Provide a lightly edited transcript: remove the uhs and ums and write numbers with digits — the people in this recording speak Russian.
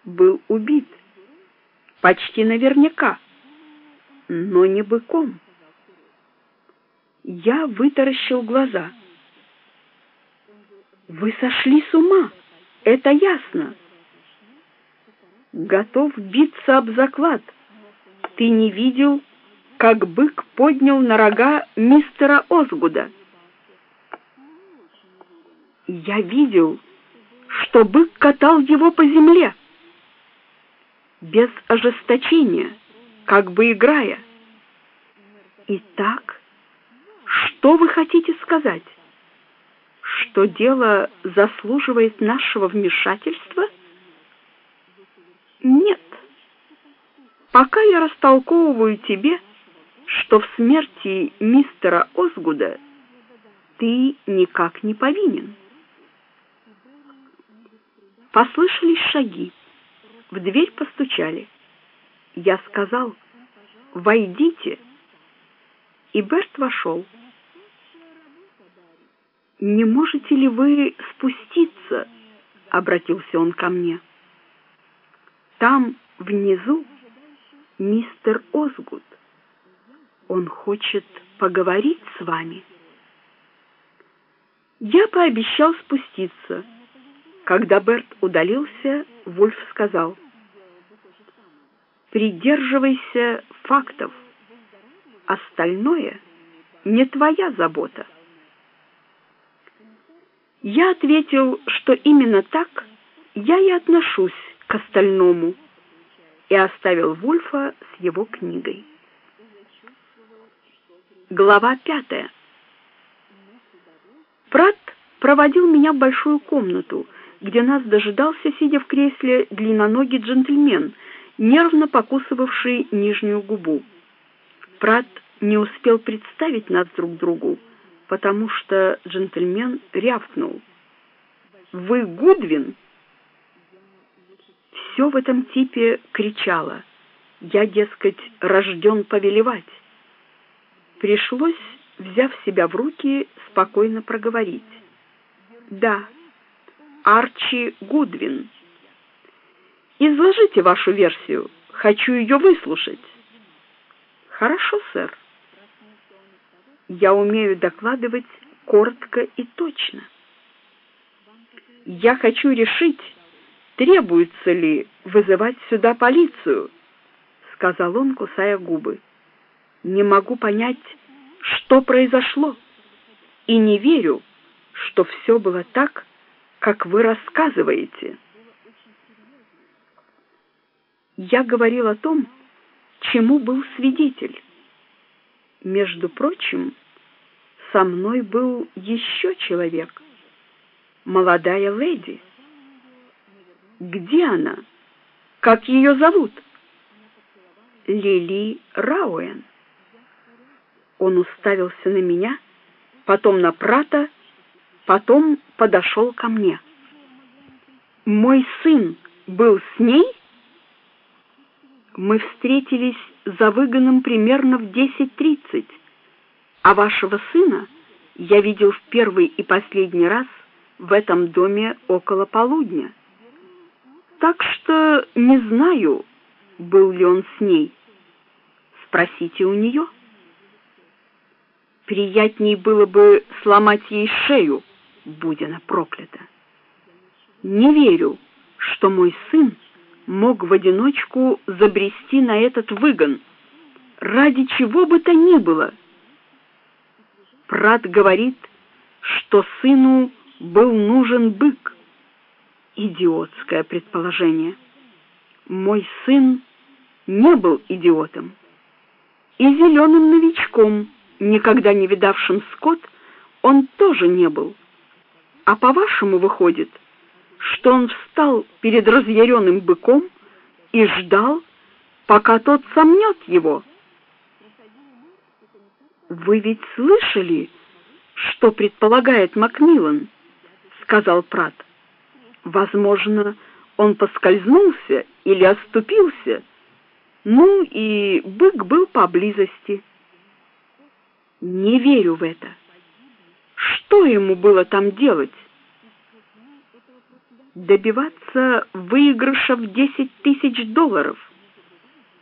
был убит. Почти наверняка, но не быком. Я вытаращил глаза. Вы сошли с ума, это ясно. Готов биться об заклад. Ты не видел, как бык поднял на рога мистера Озгуда? Я видел, что бык катал его по земле, без ожесточения, как бы играя. Итак, что вы хотите сказать? Что дело заслуживает нашего вмешательства? Нет. Пока я растолковываю тебе, что в смерти мистера Озгуда ты никак не повинен. Послышались шаги. В дверь постучали. Я сказал: «Войдите». И Берт вошел. «Не можете ли вы спуститься?» — обратился он ко мне. «Там, внизу, мистер Озгуд. Он хочет поговорить с вами». Я пообещал спуститься. Когда Берт удалился, Вульф сказал: «Придерживайся фактов. Остальное не твоя забота». Я ответил, что именно так я и отношусь к остальному, и оставил Вульфа с его книгой. Глава 5. Пратт проводил меня в большую комнату, где нас дожидался, сидя в кресле, длинноногий джентльмен, нервно покусывавший нижнюю губу. Пратт не успел представить нас друг другу, потому что джентльмен рявкнул: «Вы Гудвин?» Все в этом типе кричало. Я, дескать, рожден повелевать. Пришлось, взяв себя в руки, спокойно проговорить: «Да, Арчи Гудвин. Изложите вашу версию, хочу ее выслушать». «Хорошо, сэр. Я умею докладывать коротко и точно. Я хочу решить, требуется ли вызывать сюда полицию», — сказал он, кусая губы. «Не могу понять, что произошло, и не верю, что все было так, как вы рассказываете». Я говорил о том, чему был свидетель. Между прочим, со мной был еще человек, молодая леди. Где она? Как ее зовут? Лили Рауэн. Он уставился на меня, потом на Пратта, потом подошел ко мне. «Мой сын был с ней?» «Мы встретились за выгоном примерно в 10:30, а вашего сына я видел в первый и последний раз в этом доме около полудня. Так что не знаю, был ли он с ней. Спросите у нее. Приятней было бы сломать ей шею, будь она проклята. Не верю, что мой сын мог в одиночку забрести на этот выгон, ради чего бы то ни было. Пратт говорит, что сыну был нужен бык. Идиотское предположение. Мой сын не был идиотом. И зеленым новичком, никогда не видавшим скот, он тоже не был. А по-вашему выходит, что он встал перед разъяренным быком и ждал, пока тот сомнет его. «Вы ведь слышали, что предполагает Макмиллан?» — сказал Пратт. «Возможно, он поскользнулся или оступился, ну и бык был поблизости». «Не верю в это. Что ему было там делать?» добиваться выигрыша в $10 000.